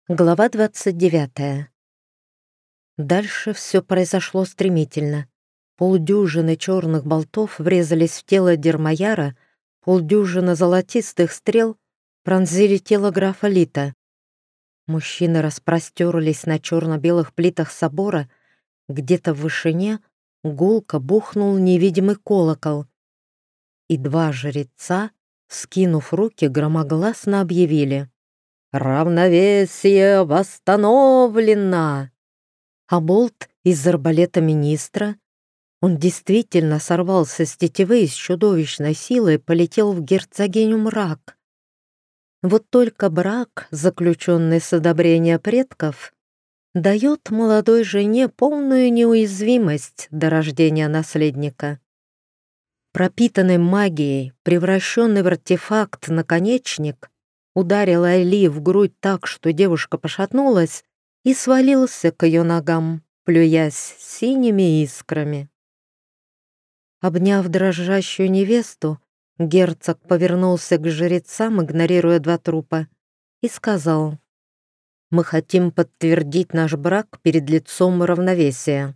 Глава 29. Дальше все произошло стремительно. Полдюжины черных болтов врезались в тело Дермаяра, полдюжины золотистых стрел пронзили тело графа Лита. Мужчины распростерлись на черно-белых плитах собора, где-то в вышине гулко бухнул невидимый колокол. И два жреца, скинув руки, громогласно объявили: «Равновесие восстановлено!» А болт из арбалета министра, он действительно сорвался с тетивы и с чудовищной силой полетел в герцогиню Мрак. Вот только брак, заключенный с одобрения предков, дает молодой жене полную неуязвимость до рождения наследника. Пропитанный магией, превращенный в артефакт наконечник, ударил Айли в грудь так, что девушка пошатнулась и свалился к ее ногам, плюясь синими искрами. Обняв дрожащую невесту, герцог повернулся к жрецам, игнорируя два трупа, и сказал: «Мы хотим подтвердить наш брак перед лицом равновесия».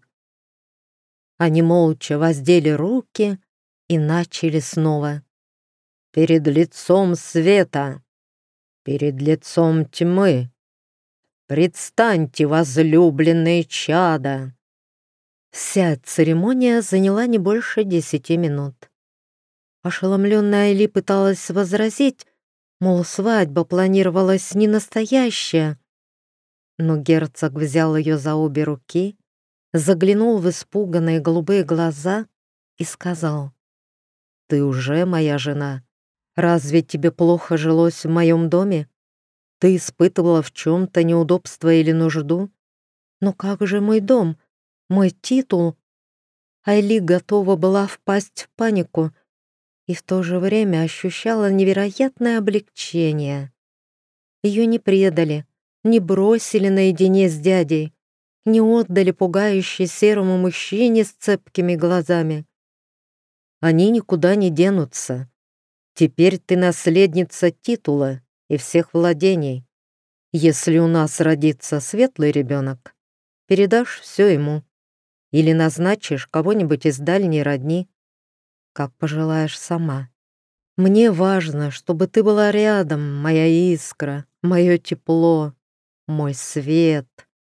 Они молча воздели руки и начали снова. «Перед лицом света! Перед лицом тьмы! Предстаньте, возлюбленные чада!» Вся церемония заняла не больше 10 минут. Ошеломленная Айли пыталась возразить, мол, свадьба планировалась не настоящая. Но герцог взял ее за обе руки, заглянул в испуганные голубые глаза и сказал: «Ты уже моя жена. Разве тебе плохо жилось в моем доме? Ты испытывала в чем-то неудобство или нужду? Но как же мой дом, мой титул?» Айли готова была впасть в панику и в то же время ощущала невероятное облегчение. Ее не предали, не бросили наедине с дядей, не отдали пугающе серому мужчине с цепкими глазами. Они никуда не денутся. Теперь ты наследница титула и всех владений. Если у нас родится светлый ребенок, передашь все ему или назначишь кого-нибудь из дальней родни, как пожелаешь сама. Мне важно, чтобы ты была рядом, моя искра, мое тепло, мой свет».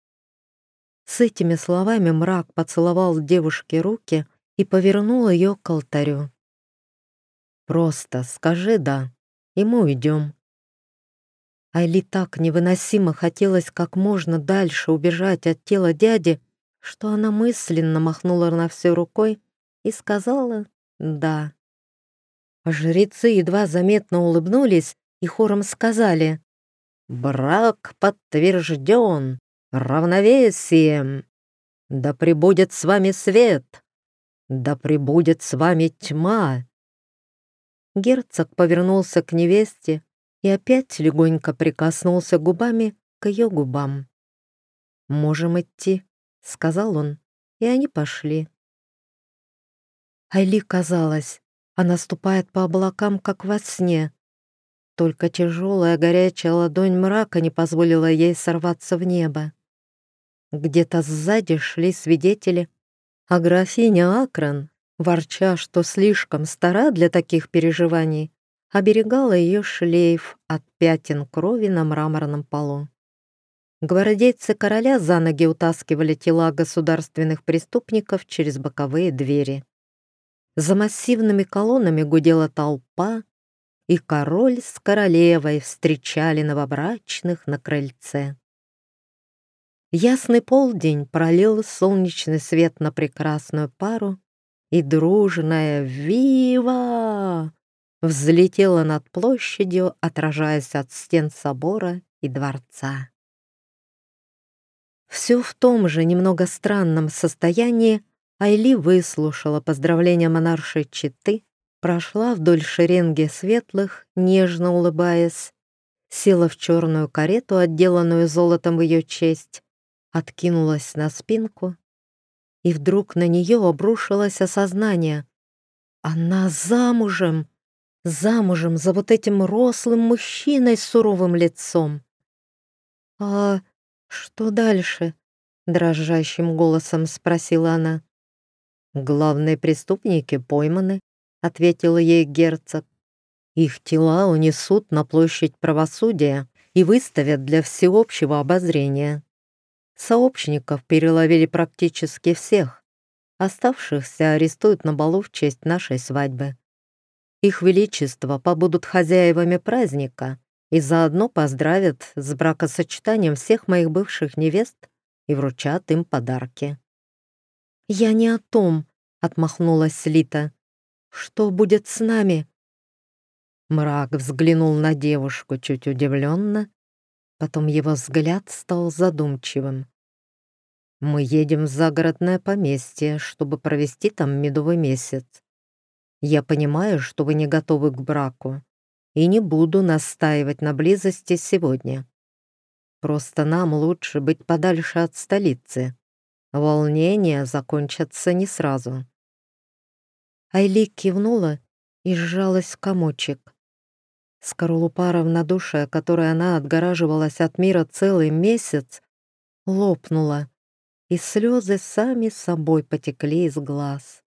С этими словами мрак поцеловал девушке руки и повернул ее к алтарю. «Просто скажи «да», и мы уйдем». Айли так невыносимо хотелось как можно дальше убежать от тела дяди, что она мысленно махнула на все рукой и сказала «да». Жрецы едва заметно улыбнулись и хором сказали: «Брак подтвержден равновесием. Да пребудет с вами свет, да пребудет с вами тьма». Герцог повернулся к невесте и опять легонько прикоснулся губами к ее губам. «Можем идти», — сказал он, и они пошли. Айли казалось, она ступает по облакам, как во сне. Только тяжелая горячая ладонь мрака не позволила ей сорваться в небо. Где-то сзади шли свидетели, а графиня Акран, ворча, что слишком стара для таких переживаний, оберегала ее шлейф от пятен крови на мраморном полу. Гвардейцы короля за ноги утаскивали тела государственных преступников через боковые двери. За массивными колоннами гудела толпа, и король с королевой встречали новобрачных на крыльце. Ясный полдень пролил солнечный свет на прекрасную пару, и дружная «Вива!» взлетела над площадью, отражаясь от стен собора и дворца. Все в том же немного странном состоянии Айли выслушала поздравления монаршей четы, прошла вдоль шеренги светлых, нежно улыбаясь, села в черную карету, отделанную золотом в ее честь, откинулась на спинку, и вдруг на нее обрушилось осознание: она замужем, замужем за вот этим рослым мужчиной с суровым лицом. «А что дальше?» — дрожащим голосом спросила она. «Главные преступники пойманы», — ответил ей герцог. «Их тела унесут на площадь правосудия и выставят для всеобщего обозрения. Сообщников переловили практически всех. Оставшихся арестуют на балу в честь нашей свадьбы. Их величество побудут хозяевами праздника и заодно поздравят с бракосочетанием всех моих бывших невест и вручат им подарки». «Я не о том», — отмахнулась Лита. «Что будет с нами?» Мрак взглянул на девушку чуть удивленно, потом его взгляд стал задумчивым. «Мы едем в загородное поместье, чтобы провести там медовый месяц. Я понимаю, что вы не готовы к браку, и не буду настаивать на близости сегодня. Просто нам лучше быть подальше от столицы. Волнения закончатся не сразу». Айли кивнула и сжалась в комочек. Скорлупа равнодушия, которой она отгораживалась от мира целый месяц, лопнула, и слезы сами собой потекли из глаз.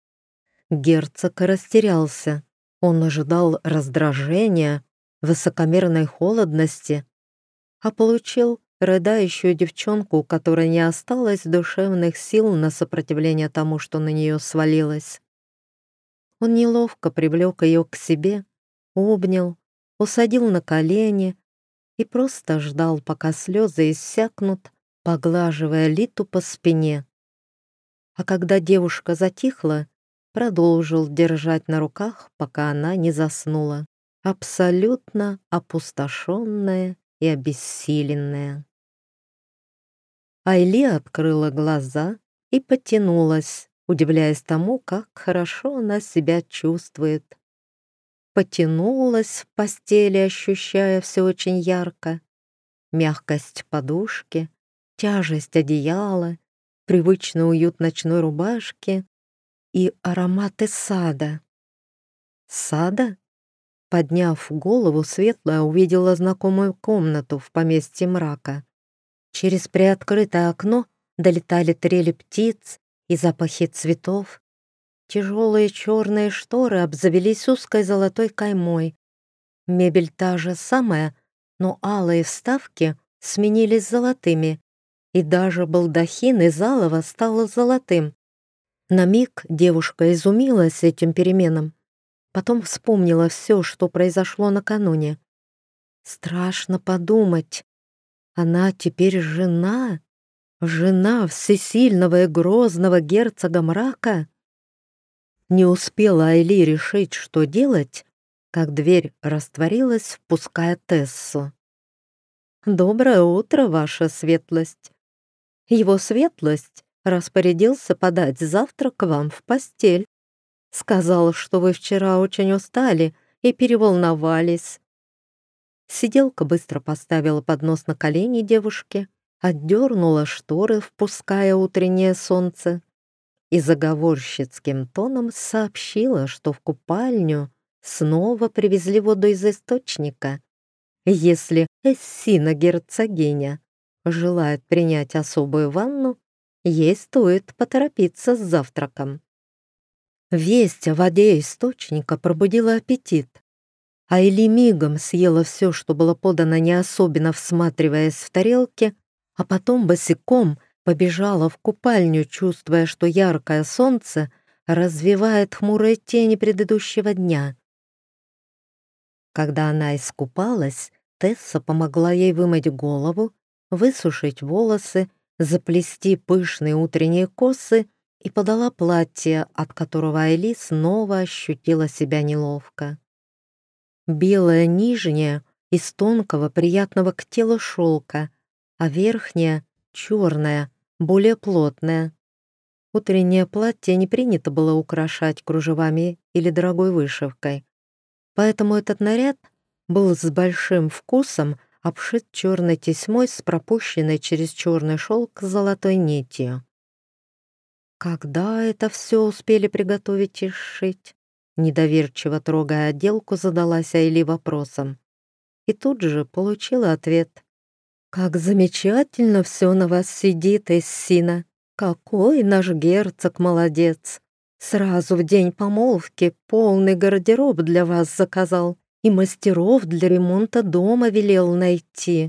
Герцог растерялся. Он ожидал раздражения, высокомерной холодности, а получил рыдающую девчонку, у которой не осталось душевных сил на сопротивление тому, что на нее свалилось. Он неловко привлек ее к себе, обнял, усадил на колени и просто ждал, пока слезы иссякнут, поглаживая Литу по спине. А когда девушка затихла, продолжил держать на руках, пока она не заснула, абсолютно опустошенная и обессиленная. Айли открыла глаза и потянулась, удивляясь тому, как хорошо она себя чувствует. Потянулась в постели, ощущая все очень ярко. Мягкость подушки, тяжесть одеяла, привычный уют ночной рубашки и ароматы сада. Сада? Подняв голову, Светлая увидела знакомую комнату в поместье мрака. Через приоткрытое окно долетали трели птиц и запахи цветов. Тяжелые черные шторы обзавелись узкой золотой каймой. Мебель та же самая, но алые вставки сменились золотыми, и даже балдахин из алого стал золотым. На миг девушка изумилась этим переменам, потом вспомнила все, что произошло накануне. Страшно подумать, она теперь жена всесильного и грозного герцога мрака. Не успела Айли решить, что делать, как дверь растворилась, впуская Тессу. «Доброе утро, ваша светлость. Его светлость распорядился подать завтрак вам в постель. Сказал, что вы вчера очень устали и переволновались». Сиделка быстро поставила поднос на колени девушки, отдернула шторы, впуская утреннее солнце, и заговорщицким тоном сообщила, что в купальню снова привезли воду из источника. Если Эссина-герцогиня желает принять особую ванну, ей стоит поторопиться с завтраком. Весть о воде источника пробудила аппетит. Айли мигом съела все, что было подано, не особенно всматриваясь в тарелки, а потом босиком побежала в купальню, чувствуя, что яркое солнце развевает хмурые тени предыдущего дня. Когда она искупалась, Тесса помогла ей вымыть голову, высушить волосы, заплести пышные утренние косы и подала платье, от которого Айли снова ощутила себя неловко. Белое нижнее из тонкого, приятного к телу шелка, а верхнее — черное, более плотное. Утреннее платье не принято было украшать кружевами или дорогой вышивкой, поэтому этот наряд был с большим вкусом обшит черной тесьмой с пропущенной через черный шелк золотой нитью. Когда это все успели приготовить и сшить? Недоверчиво трогая отделку, задалась Айли вопросом. И тут же получила ответ. «Как замечательно все на вас сидит, Эссина! Какой наш герцог молодец! Сразу в день помолвки полный гардероб для вас заказал и мастеров для ремонта дома велел найти».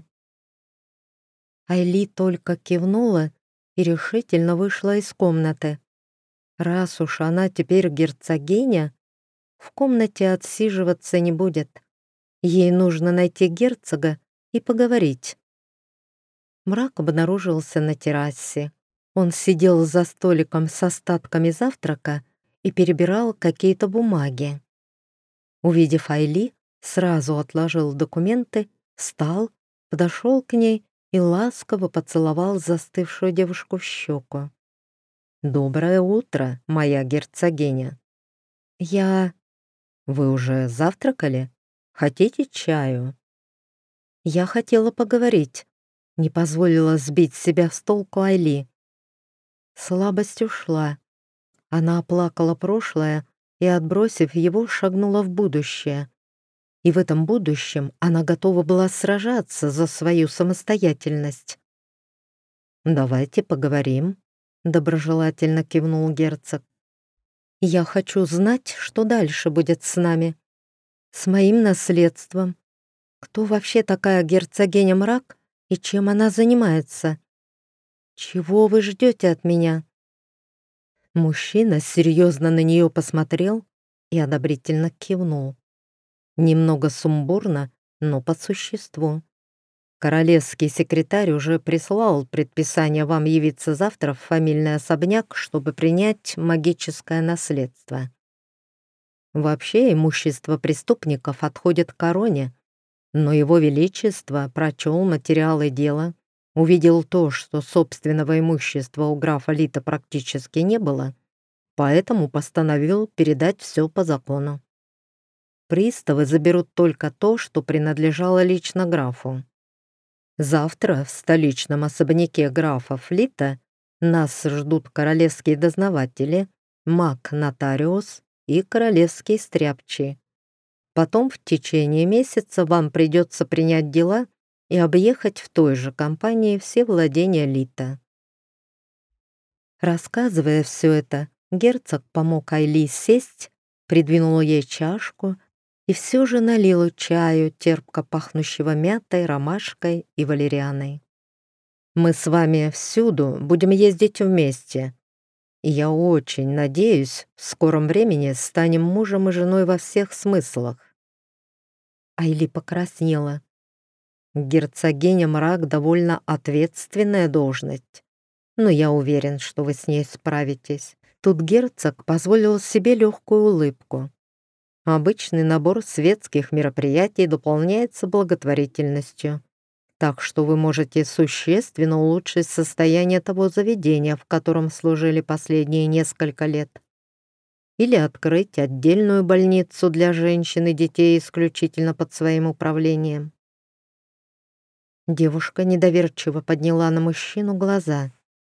Айли только кивнула и решительно вышла из комнаты. Раз уж она теперь герцогиня, в комнате отсиживаться не будет. Ей нужно найти герцога и поговорить. Мрак обнаружился на террасе. Он сидел за столиком с остатками завтрака и перебирал какие-то бумаги. Увидев Айли, сразу отложил документы, встал, подошел к ней и ласково поцеловал застывшую девушку в щеку. «Доброе утро, моя герцогиня!» «Я...» «Вы уже завтракали? Хотите чаю?» «Я хотела поговорить», — не позволила сбить себя с толку Айли. Слабость ушла. Она оплакала прошлое и, отбросив его, шагнула в будущее. И в этом будущем она готова была сражаться за свою самостоятельность. «Давайте поговорим», — доброжелательно кивнул герцог. «Я хочу знать, что дальше будет с нами, с моим наследством. Кто вообще такая герцогиня Мрак и чем она занимается? Чего вы ждете от меня?» Мужчина серьезно на нее посмотрел и одобрительно кивнул. Немного сумбурно, но по существу. «Королевский секретарь уже прислал предписание вам явиться завтра в фамильный особняк, чтобы принять магическое наследство. Вообще имущество преступников отходит короне, но его величество прочел материалы дела, увидел то, что собственного имущества у графа Лита практически не было, поэтому постановил передать все по закону. Приставы заберут только то, что принадлежало лично графу. Завтра в столичном особняке графа Флита нас ждут королевские дознаватели, маг-нотариус и королевский стряпчий. Потом в течение месяца вам придется принять дела и объехать в той же компании все владения Лита. Рассказывая все это, герцог помог Айли сесть, придвинул ей чашку и все же налил чаю, терпко пахнущего мятой, ромашкой и валерианой. «Мы с вами всюду будем ездить вместе, и я очень надеюсь, в скором времени станем мужем и женой во всех смыслах». Айли покраснела. «Герцогиня Мрак довольно ответственная должность, но я уверен, что вы с ней справитесь». Тут герцог позволил себе легкую улыбку. Обычный набор светских мероприятий дополняется благотворительностью, так что вы можете существенно улучшить состояние того заведения, в котором служили последние несколько лет, или открыть отдельную больницу для женщин и детей исключительно под своим управлением. Девушка недоверчиво подняла на мужчину глаза.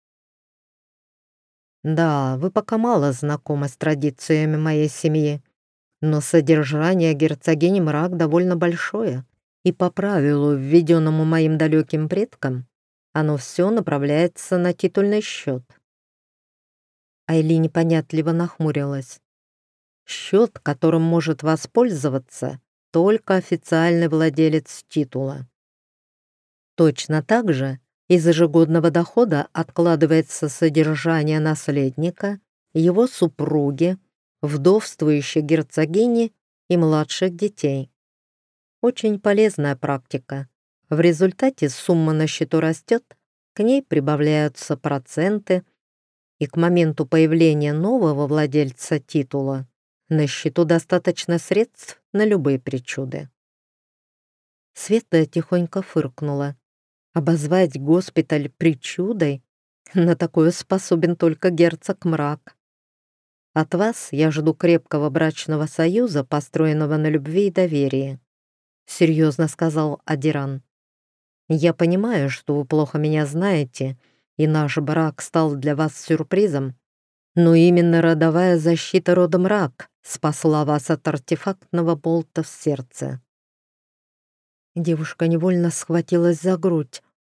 «Да, вы пока мало знакомы с традициями моей семьи, но содержание герцогини Мрак довольно большое, и по правилу, введенному моим далеким предкам, оно все направляется на титульный счет». Айли непонятливо нахмурилась. «Счет, которым может воспользоваться только официальный владелец титула. Точно так же из ежегодного дохода откладывается содержание наследника, его супруги, вдовствующей герцогини и младших детей. Очень полезная практика. В результате сумма на счету растет, к ней прибавляются проценты, и к моменту появления нового владельца титула на счету достаточно средств на любые причуды». Света тихонько фыркнула. Обозвать госпиталь причудой? На такое способен только герцог Мрак. От вас я жду крепкого брачного союза, построенного на любви и доверии», — серьезно сказал Адиран. «Я понимаю, что вы плохо меня знаете, и наш брак стал для вас сюрпризом, но именно родовая защита рода Мрак спасла вас от артефактного болта в сердце». Девушка невольно схватилась за грудь.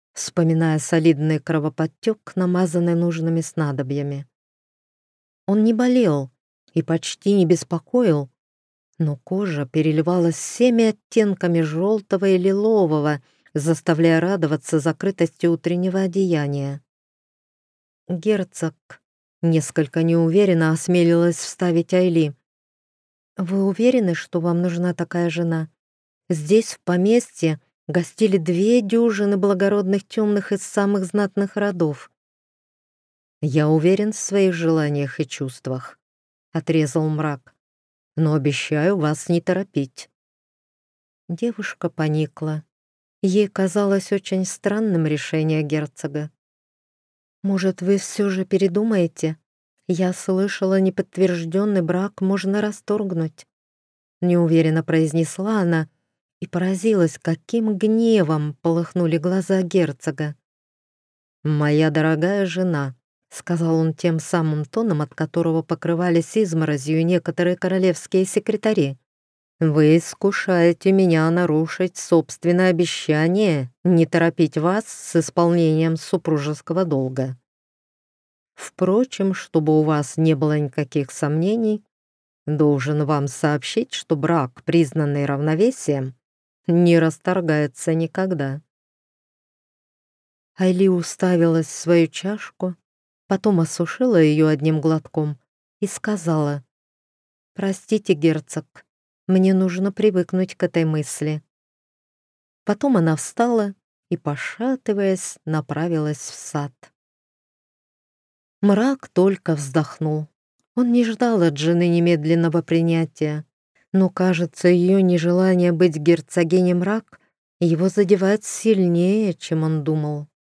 вспоминая солидный кровоподтек, намазанный нужными снадобьями. Он не болел и почти не беспокоил, но кожа переливалась всеми оттенками желтого и лилового, заставляя радоваться закрытости утреннего одеяния. «Герцог», — несколько неуверенно осмелилась вставить Айли, «вы уверены, что вам нужна такая жена? Здесь, в поместье, гостили 2 дюжины благородных темных из самых знатных родов». «Я уверен в своих желаниях и чувствах», — отрезал мрак, «но обещаю вас не торопить». Девушка поникла. Ей казалось очень странным решение герцога. «Может, вы все же передумаете? Я слышала, неподтвержденный брак можно расторгнуть», — неуверенно произнесла она и поразилась, каким гневом полыхнули глаза герцога. «Моя дорогая жена», — сказал он тем самым тоном, от которого покрывались изморозью некоторые королевские секретари, «вы искушаете меня нарушить собственное обещание не торопить вас с исполнением супружеского долга. Впрочем, чтобы у вас не было никаких сомнений, должен вам сообщить, что брак, признанный равновесием, не расторгается никогда». Айли уставилась в свою чашку, потом осушила ее одним глотком и сказала: «Простите, герцог, мне нужно привыкнуть к этой мысли». Потом она встала и, пошатываясь, направилась в сад. Мрак только вздохнул. Он не ждал от жены немедленного принятия, но, кажется, ее нежелание быть герцогиней Мрак его задевает сильнее, чем он думал.